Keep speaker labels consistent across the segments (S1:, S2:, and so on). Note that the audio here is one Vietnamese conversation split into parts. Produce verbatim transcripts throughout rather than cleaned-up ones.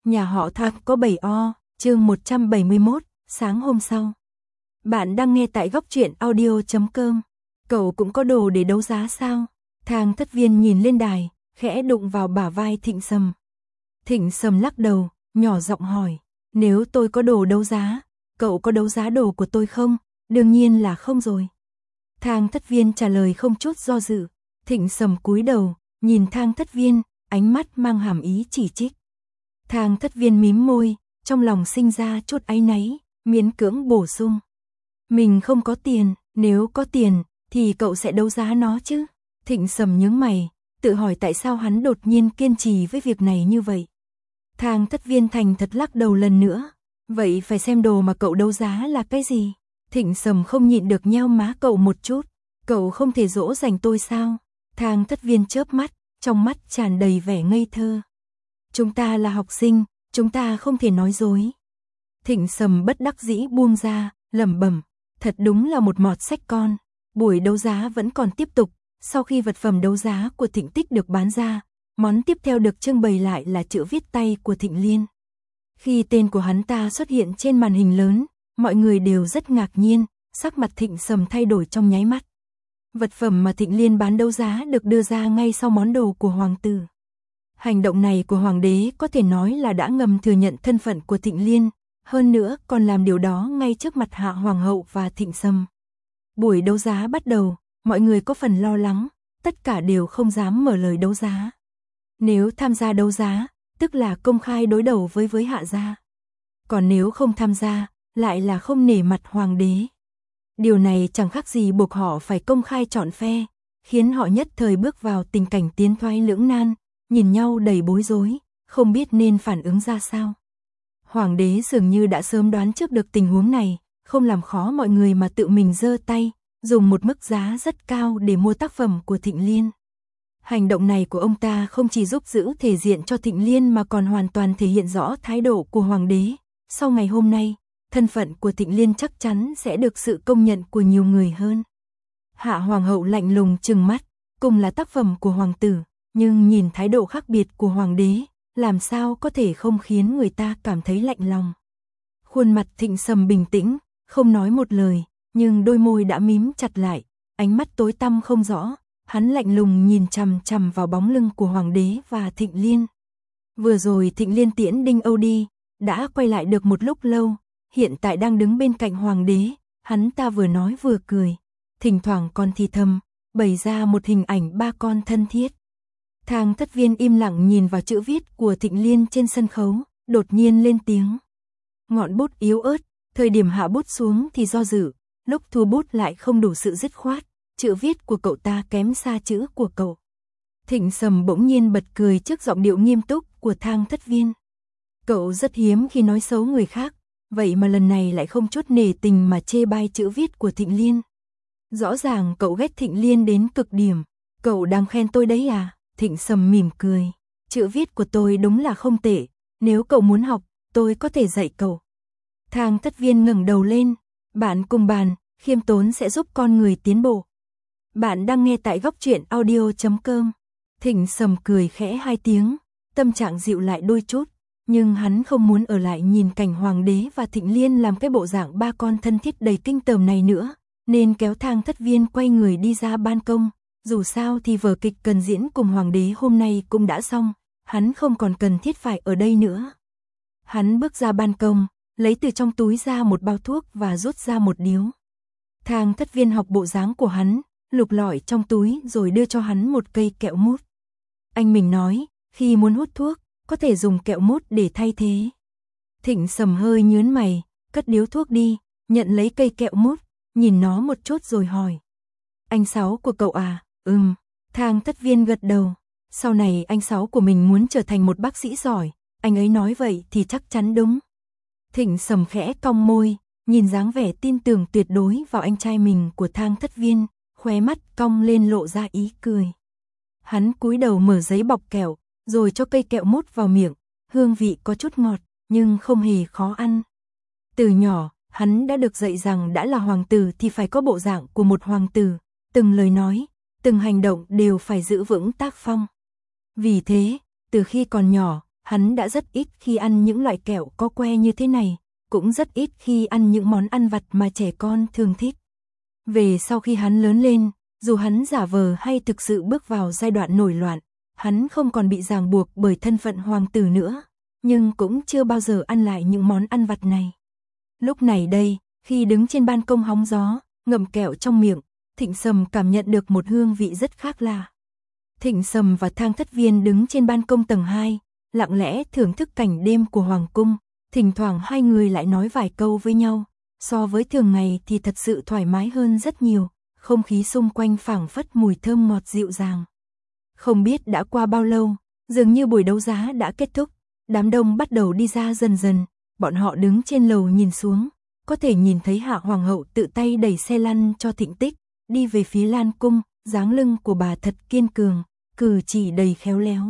S1: Nhà họ Thang có bảy o, chương một trăm bảy mươi mốt, sáng hôm sau. Bạn đang nghe tại góc truyện audio chấm com. Cậu cũng có đồ để đấu giá sao? Thang Thất Viên nhìn lên đài, khẽ đụng vào bả vai Thịnh Sầm. Thịnh Sầm lắc đầu, nhỏ giọng hỏi, nếu tôi có đồ đấu giá, cậu có đấu giá đồ của tôi không? Đương nhiên là không rồi. Thang Thất Viên trả lời không chút do dự. Thịnh Sầm cúi đầu, nhìn Thang Thất Viên, ánh mắt mang hàm ý chỉ trích. Thang Thất Viên mím môi, trong lòng sinh ra chút áy náy, miễn cưỡng bổ sung. Mình không có tiền, nếu có tiền, thì cậu sẽ đấu giá nó chứ. Thịnh Sầm nhướng mày, tự hỏi tại sao hắn đột nhiên kiên trì với việc này như vậy. Thang Thất Viên thành thật lắc đầu lần nữa. Vậy phải xem đồ mà cậu đấu giá là cái gì? Thịnh Sầm không nhịn được nheo má cậu một chút. Cậu không thể dỗ dành tôi sao? Thang Thất Viên chớp mắt, trong mắt tràn đầy vẻ ngây thơ. Chúng ta là học sinh, chúng ta không thể nói dối. Thịnh Sầm bất đắc dĩ buông ra, lẩm bẩm, thật đúng là một mọt sách con. Buổi đấu giá vẫn còn tiếp tục, sau khi vật phẩm đấu giá của Thịnh Tích được bán ra, món tiếp theo được trưng bày lại là chữ viết tay của Thịnh Liên. Khi tên của hắn ta xuất hiện trên màn hình lớn, mọi người đều rất ngạc nhiên, sắc mặt Thịnh Sầm thay đổi trong nháy mắt. Vật phẩm mà Thịnh Liên bán đấu giá được đưa ra ngay sau món đồ của hoàng tử. Hành động này của hoàng đế có thể nói là đã ngầm thừa nhận thân phận của Thịnh Liên, hơn nữa còn làm điều đó ngay trước mặt Hạ Hoàng hậu và Thịnh Sầm. Buổi đấu giá bắt đầu, mọi người có phần lo lắng, tất cả đều không dám mở lời đấu giá. Nếu tham gia đấu giá, tức là công khai đối đầu với với Hạ gia. Còn nếu không tham gia, lại là không nể mặt hoàng đế. Điều này chẳng khác gì buộc họ phải công khai chọn phe, khiến họ nhất thời bước vào tình cảnh tiến thoái lưỡng nan, nhìn nhau đầy bối rối, không biết nên phản ứng ra sao. Hoàng đế dường như đã sớm đoán trước được tình huống này, không làm khó mọi người mà tự mình giơ tay, dùng một mức giá rất cao để mua tác phẩm của Thịnh Liên. Hành động này của ông ta không chỉ giúp giữ thể diện cho Thịnh Liên mà còn hoàn toàn thể hiện rõ thái độ của hoàng đế. Sau ngày hôm nay, thân phận của Thịnh Liên chắc chắn sẽ được sự công nhận của nhiều người hơn. Hạ Hoàng hậu lạnh lùng trừng mắt, cùng là tác phẩm của hoàng tử, nhưng nhìn thái độ khác biệt của hoàng đế, làm sao có thể không khiến người ta cảm thấy lạnh lòng. Khuôn mặt Thịnh Sầm bình tĩnh, không nói một lời, nhưng đôi môi đã mím chặt lại, ánh mắt tối tăm không rõ, hắn lạnh lùng nhìn chằm chằm vào bóng lưng của hoàng đế và Thịnh Liên. Vừa rồi Thịnh Liên tiễn Đinh Âu đi, đã quay lại được một lúc lâu, hiện tại đang đứng bên cạnh hoàng đế, hắn ta vừa nói vừa cười, thỉnh thoảng còn thì thầm, bày ra một hình ảnh ba con thân thiết. Thang Thất Viên im lặng nhìn vào chữ viết của Thịnh Liên trên sân khấu, đột nhiên lên tiếng. Ngọn bút yếu ớt, thời điểm hạ bút xuống thì do dự, lúc thu bút lại không đủ sự dứt khoát, chữ viết của cậu ta kém xa chữ của cậu. Thịnh Sầm bỗng nhiên bật cười trước giọng điệu nghiêm túc của Thang Thất Viên. Cậu rất hiếm khi nói xấu người khác, vậy mà lần này lại không chút nể tình mà chê bai chữ viết của Thịnh Liên. Rõ ràng cậu ghét Thịnh Liên đến cực điểm, cậu đang khen tôi đấy à? Thịnh Sầm mỉm cười, chữ viết của tôi đúng là không tệ, nếu cậu muốn học, tôi có thể dạy cậu. Thang Thất Viên ngẩng đầu lên, bạn cùng bàn, khiêm tốn sẽ giúp con người tiến bộ. Bạn đang nghe tại góc truyện audio chấm com. Thịnh Sầm cười khẽ hai tiếng, tâm trạng dịu lại đôi chút, nhưng hắn không muốn ở lại nhìn cảnh hoàng đế và Thịnh Liên làm cái bộ dạng ba con thân thiết đầy kinh tởm này nữa, nên kéo Thang Thất Viên quay người đi ra ban công. Dù sao thì vở kịch cần diễn cùng hoàng đế hôm nay cũng đã xong, hắn không còn cần thiết phải ở đây nữa. Hắn bước ra ban công, lấy từ trong túi ra một bao thuốc và rút ra một điếu. Thang Thất Viên học bộ dáng của hắn, lục lọi trong túi rồi đưa cho hắn một cây kẹo mút. Anh mình nói, khi muốn hút thuốc, có thể dùng kẹo mút để thay thế. Thịnh Sầm hơi nhướng mày, cất điếu thuốc đi, nhận lấy cây kẹo mút, nhìn nó một chút rồi hỏi. Anh Sáu của cậu à? Ừm, Thang Thất Viên gật đầu. Sau này anh Sáu của mình muốn trở thành một bác sĩ giỏi, anh ấy nói vậy thì chắc chắn đúng. Thịnh Sầm khẽ cong môi, nhìn dáng vẻ tin tưởng tuyệt đối vào anh trai mình của Thang Thất Viên, khóe mắt cong lên lộ ra ý cười. Hắn cúi đầu mở giấy bọc kẹo, rồi cho cây kẹo mút vào miệng, hương vị có chút ngọt, nhưng không hề khó ăn. Từ nhỏ, hắn đã được dạy rằng đã là hoàng tử thì phải có bộ dạng của một hoàng tử, từng lời nói, từng hành động đều phải giữ vững tác phong. Vì thế, từ khi còn nhỏ, Hắn đã rất ít khi ăn những loại kẹo có que như thế này, cũng rất ít khi ăn những món ăn vặt mà trẻ con thường thích. Về sau khi hắn lớn lên, dù hắn giả vờ hay thực sự bước vào giai đoạn nổi loạn, hắn không còn bị ràng buộc bởi thân phận hoàng tử nữa, nhưng cũng chưa bao giờ ăn lại những món ăn vặt này. Lúc này đây, khi đứng trên ban công hóng gió, ngậm kẹo trong miệng, Thịnh Sầm cảm nhận được một hương vị rất khác lạ. Thịnh Sầm và Thang Thất Viên đứng trên ban công tầng hai, lặng lẽ thưởng thức cảnh đêm của hoàng cung, thỉnh thoảng hai người lại nói vài câu với nhau, so với thường ngày thì thật sự thoải mái hơn rất nhiều, không khí xung quanh phảng phất mùi thơm ngọt dịu dàng. Không biết đã qua bao lâu, dường như buổi đấu giá đã kết thúc, đám đông bắt đầu đi ra dần dần, bọn họ đứng trên lầu nhìn xuống, có thể nhìn thấy Hạ Hoàng hậu tự tay đẩy xe lăn cho Thịnh Tích, đi về phía Lan cung, dáng lưng của bà thật kiên cường, cử chỉ đầy khéo léo.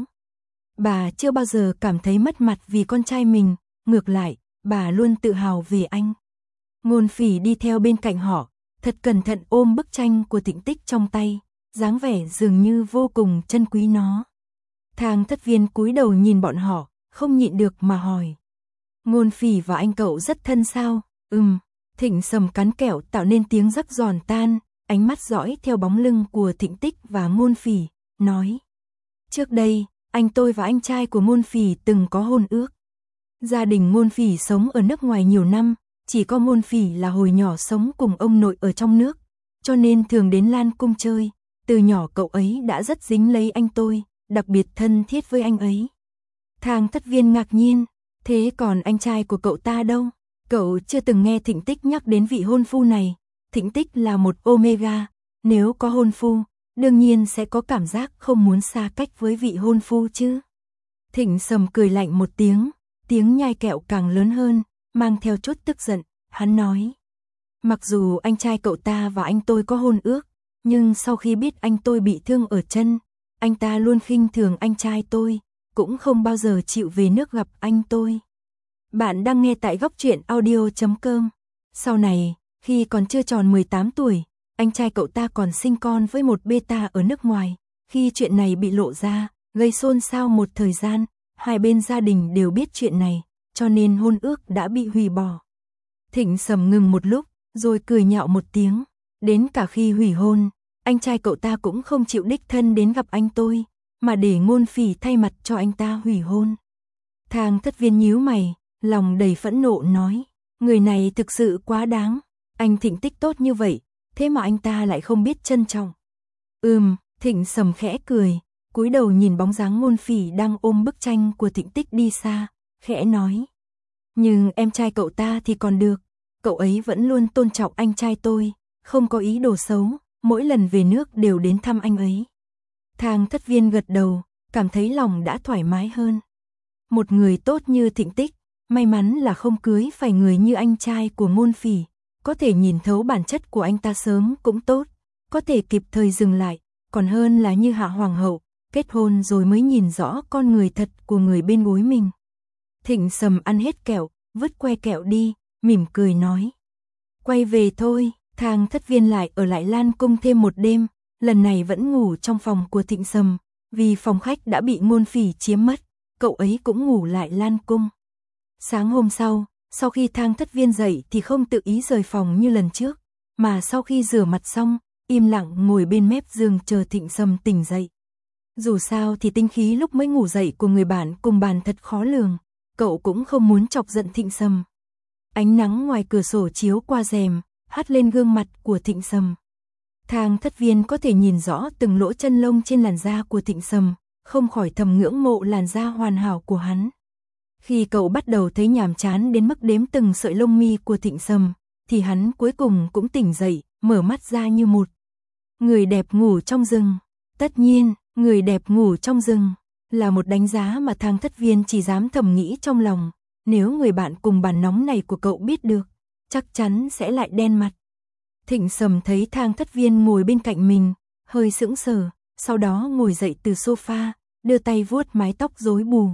S1: Bà chưa bao giờ cảm thấy mất mặt vì con trai mình, ngược lại, bà luôn tự hào về anh. Ngôn Phỉ đi theo bên cạnh họ, thật cẩn thận ôm bức tranh của Thịnh Tích trong tay, dáng vẻ dường như vô cùng trân quý nó. Thang Thất Viên cúi đầu nhìn bọn họ, không nhịn được mà hỏi. Ngôn Phỉ và anh cậu rất thân sao? Ừm, Thịnh Sầm cắn kẹo tạo nên tiếng rắc giòn tan, ánh mắt dõi theo bóng lưng của Thịnh Tích và Ngôn Phỉ, nói. Trước đây, anh tôi và anh trai của Ngôn Phỉ từng có hôn ước. Gia đình Ngôn Phỉ sống ở nước ngoài nhiều năm, chỉ có Ngôn Phỉ là hồi nhỏ sống cùng ông nội ở trong nước, cho nên thường đến Lan cung chơi, từ nhỏ cậu ấy đã rất dính lấy anh tôi, đặc biệt thân thiết với anh ấy. Thang Thất Viên ngạc nhiên, thế còn anh trai của cậu ta đâu? Cậu chưa từng nghe Thịnh Tích nhắc đến vị hôn phu này. Thịnh Tích là một Omega, nếu có hôn phu, đương nhiên sẽ có cảm giác không muốn xa cách với vị hôn phu chứ. Thịnh Sầm cười lạnh một tiếng, tiếng nhai kẹo càng lớn hơn, mang theo chút tức giận, hắn nói. Mặc dù anh trai cậu ta và anh tôi có hôn ước, nhưng sau khi biết anh tôi bị thương ở chân, anh ta luôn khinh thường anh trai tôi, cũng không bao giờ chịu về nước gặp anh tôi. Bạn đang nghe tại góc truyện audio chấm com. Sau này, khi còn chưa tròn mười tám tuổi, anh trai cậu ta còn sinh con với một beta ở nước ngoài. Khi chuyện này bị lộ ra, gây xôn xao một thời gian, hai bên gia đình đều biết chuyện này, cho nên hôn ước đã bị hủy bỏ. Thịnh Sầm ngừng một lúc, rồi cười nhạo một tiếng. Đến cả khi hủy hôn, anh trai cậu ta cũng không chịu đích thân đến gặp anh tôi, mà để Ngôn Phỉ thay mặt cho anh ta hủy hôn. Thang Thất Viên nhíu mày, lòng đầy phẫn nộ nói, người này thực sự quá đáng, anh Thịnh Tích tốt như vậy, thế mà anh ta lại không biết trân trọng. Ừm, Thịnh Sầm khẽ cười, cúi đầu nhìn bóng dáng Ngôn Phỉ đang ôm bức tranh của Thịnh Tích đi xa, khẽ nói. Nhưng em trai cậu ta thì còn được, cậu ấy vẫn luôn tôn trọng anh trai tôi, không có ý đồ xấu, mỗi lần về nước đều đến thăm anh ấy. Thang Thất Viên gật đầu, cảm thấy lòng đã thoải mái hơn. Một người tốt như Thịnh Tích, may mắn là không cưới phải người như anh trai của Ngôn Phỉ, có thể nhìn thấu bản chất của anh ta sớm cũng tốt, có thể kịp thời dừng lại, còn hơn là như Hạ Hoàng hậu, kết hôn rồi mới nhìn rõ con người thật của người bên gối mình. Thịnh Sầm ăn hết kẹo, vứt que kẹo đi, mỉm cười nói. Quay về thôi, Thang Thất Viên lại ở lại Lan cung thêm một đêm, lần này vẫn ngủ trong phòng của Thịnh Sầm, vì phòng khách đã bị Ngôn Phỉ chiếm mất, cậu ấy cũng ngủ lại Lan cung. Sáng hôm sau, sau khi Thang Thất Viên dậy thì không tự ý rời phòng như lần trước, mà sau khi rửa mặt xong, im lặng ngồi bên mép giường chờ Thịnh Sầm tỉnh dậy. Dù sao thì tinh khí lúc mới ngủ dậy của người bạn cùng bàn thật khó lường, cậu cũng không muốn chọc giận Thịnh Sầm. Ánh nắng ngoài cửa sổ chiếu qua rèm, hắt lên gương mặt của Thịnh Sầm. Thang Thất Viên có thể nhìn rõ từng lỗ chân lông trên làn da của Thịnh Sầm, không khỏi thầm ngưỡng mộ làn da hoàn hảo của hắn. Khi cậu bắt đầu thấy nhàm chán đến mức đếm từng sợi lông mi của Thịnh Sầm, thì hắn cuối cùng cũng tỉnh dậy, mở mắt ra như một. Người đẹp ngủ trong rừng. Tất nhiên, người đẹp ngủ trong rừng là một đánh giá mà Thang Thất Viên chỉ dám thầm nghĩ trong lòng. Nếu người bạn cùng bàn nóng này của cậu biết được, chắc chắn sẽ lại đen mặt. Thịnh Sầm thấy Thang Thất Viên ngồi bên cạnh mình, hơi sững sờ, sau đó ngồi dậy từ sofa, đưa tay vuốt mái tóc rối bù.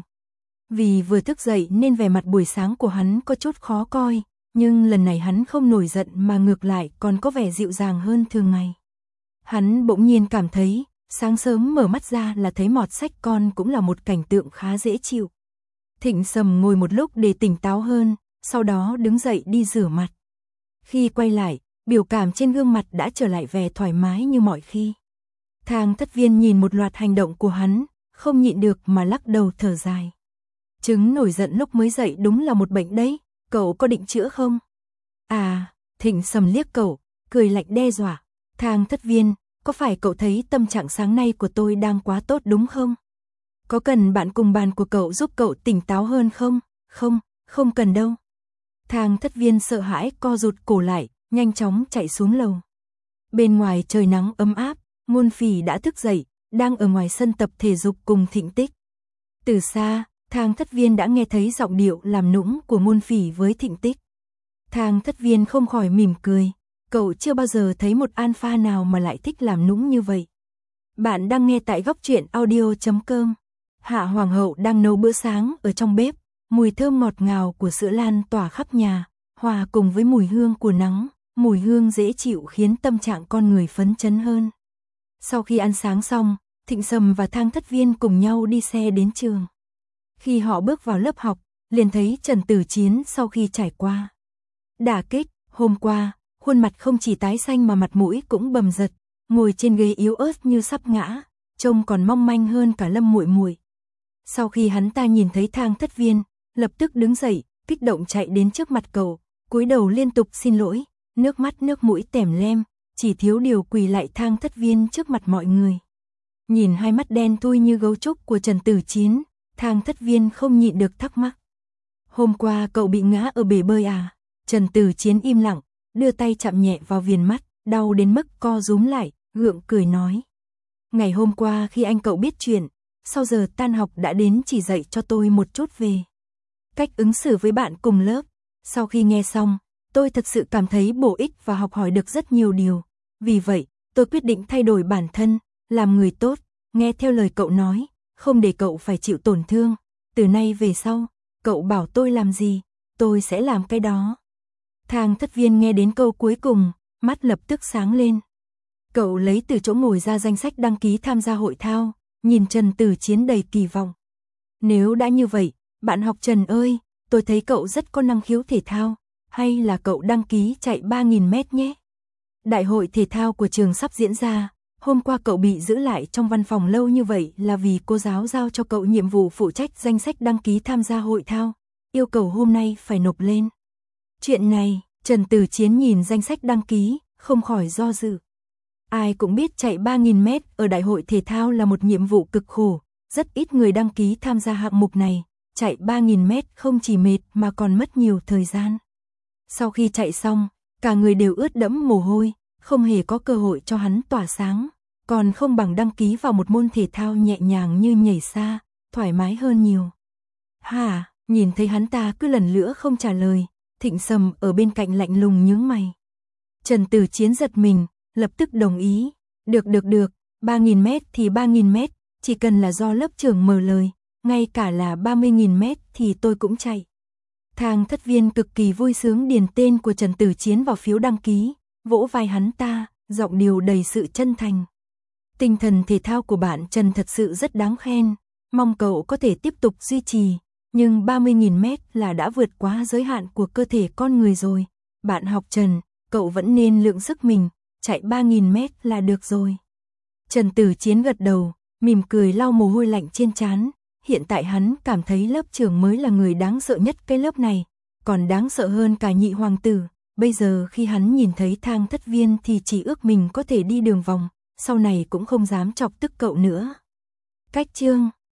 S1: Vì vừa thức dậy nên vẻ mặt buổi sáng của hắn có chút khó coi, nhưng lần này hắn không nổi giận mà ngược lại còn có vẻ dịu dàng hơn thường ngày. Hắn bỗng nhiên cảm thấy, sáng sớm mở mắt ra là thấy mọt sách con cũng là một cảnh tượng khá dễ chịu. Thịnh Sầm ngồi một lúc để tỉnh táo hơn, sau đó đứng dậy đi rửa mặt. Khi quay lại, biểu cảm trên gương mặt đã trở lại vẻ thoải mái như mọi khi. Thang Thất Viên nhìn một loạt hành động của hắn, không nhịn được mà lắc đầu thở dài. Chứng nổi giận lúc mới dậy đúng là một bệnh đấy, cậu có định chữa không? À, Thịnh Sầm liếc cậu, cười lạnh đe dọa. Thang Thất Viên, có phải cậu thấy tâm trạng sáng nay của tôi đang quá tốt đúng không? Có cần bạn cùng bàn của cậu giúp cậu tỉnh táo hơn không? Không, không cần đâu. Thang Thất Viên sợ hãi co rụt cổ lại, nhanh chóng chạy xuống lầu. Bên ngoài trời nắng ấm áp, Ngôn Phỉ đã thức dậy, đang ở ngoài sân tập thể dục cùng Thịnh Tích. Từ xa, Thang Thất Viên đã nghe thấy giọng điệu làm nũng của Ngôn Phỉ với Thịnh Tích. Thang Thất Viên không khỏi mỉm cười, cậu chưa bao giờ thấy một alpha nào mà lại thích làm nũng như vậy. Bạn đang nghe tại góc truyện audio chấm com. Hạ Hoàng hậu đang nấu bữa sáng ở trong bếp, mùi thơm ngọt ngào của sữa lan tỏa khắp nhà, hòa cùng với mùi hương của nắng, mùi hương dễ chịu khiến tâm trạng con người phấn chấn hơn. Sau khi ăn sáng xong, Thịnh Sầm và Thang Thất Viên cùng nhau đi xe đến trường. Khi họ bước vào lớp học, liền thấy Trần Tử Chiến sau khi trải qua đả kích, hôm qua, khuôn mặt không chỉ tái xanh mà mặt mũi cũng bầm dật, ngồi trên ghế yếu ớt như sắp ngã, trông còn mong manh hơn cả Lâm Muội Muội. Sau khi hắn ta nhìn thấy Thang Thất Viên, lập tức đứng dậy, kích động chạy đến trước mặt cậu, cúi đầu liên tục xin lỗi, nước mắt nước mũi tèm lem, chỉ thiếu điều quỳ lại Thang Thất Viên trước mặt mọi người. Nhìn hai mắt đen thui như gấu trúc của Trần Tử Chiến, Thang Thất Viên không nhịn được thắc mắc. Hôm qua cậu bị ngã ở bể bơi à? Trần Tử Chiến im lặng, đưa tay chạm nhẹ vào viền mắt, đau đến mức co rúm lại, gượng cười nói. Ngày hôm qua khi anh cậu biết chuyện, sau giờ tan học đã đến chỉ dạy cho tôi một chút về cách ứng xử với bạn cùng lớp. Sau khi nghe xong, tôi thật sự cảm thấy bổ ích và học hỏi được rất nhiều điều. Vì vậy, tôi quyết định thay đổi bản thân, làm người tốt, nghe theo lời cậu nói, không để cậu phải chịu tổn thương. Từ nay về sau, cậu bảo tôi làm gì, tôi sẽ làm cái đó. Thang Thất Viên nghe đến câu cuối cùng, mắt lập tức sáng lên. Cậu lấy từ chỗ ngồi ra danh sách đăng ký tham gia hội thao, nhìn Trần Tử Chiến đầy kỳ vọng. Nếu đã như vậy, bạn học Trần ơi, tôi thấy cậu rất có năng khiếu thể thao, hay là cậu đăng ký chạy ba nghìn mét nhé. Đại hội thể thao của trường sắp diễn ra, hôm qua cậu bị giữ lại trong văn phòng lâu như vậy là vì cô giáo giao cho cậu nhiệm vụ phụ trách danh sách đăng ký tham gia hội thao, yêu cầu hôm nay phải nộp lên. Chuyện này, Trần Tử Chiến nhìn danh sách đăng ký, không khỏi do dự. Ai cũng biết chạy ba nghìn mét ở đại hội thể thao là một nhiệm vụ cực khổ, rất ít người đăng ký tham gia hạng mục này, chạy ba nghìn mét không chỉ mệt mà còn mất nhiều thời gian. Sau khi chạy xong, cả người đều ướt đẫm mồ hôi, không hề có cơ hội cho hắn tỏa sáng, còn không bằng đăng ký vào một môn thể thao nhẹ nhàng như nhảy xa, thoải mái hơn nhiều. Hả, nhìn thấy hắn ta cứ lần nữa không trả lời, Thịnh Sầm ở bên cạnh lạnh lùng nhướng mày. Trần Tử Chiến giật mình, lập tức đồng ý. Được được được, ba nghìn mét thì ba nghìn mét, chỉ cần là do lớp trưởng mở lời, ngay cả là ba mươi nghìn mét thì tôi cũng chạy. Thang Thất Viên cực kỳ vui sướng điền tên của Trần Tử Chiến vào phiếu đăng ký, vỗ vai hắn ta, giọng điệu đầy sự chân thành. Tinh thần thể thao của bạn Trần thật sự rất đáng khen, mong cậu có thể tiếp tục duy trì, nhưng ba mươi nghìn mét là đã vượt quá giới hạn của cơ thể con người rồi. Bạn học Trần, cậu vẫn nên lượng sức mình, chạy ba nghìn mét là được rồi. Trần Tử Chiến gật đầu, mỉm cười lau mồ hôi lạnh trên trán. Hiện tại hắn cảm thấy lớp trưởng mới là người đáng sợ nhất cái lớp này, còn đáng sợ hơn cả nhị hoàng tử. Bây giờ khi hắn nhìn thấy Thang Thất Viên thì chỉ ước mình có thể đi đường vòng, sau này cũng không dám chọc tức cậu nữa. Cách chương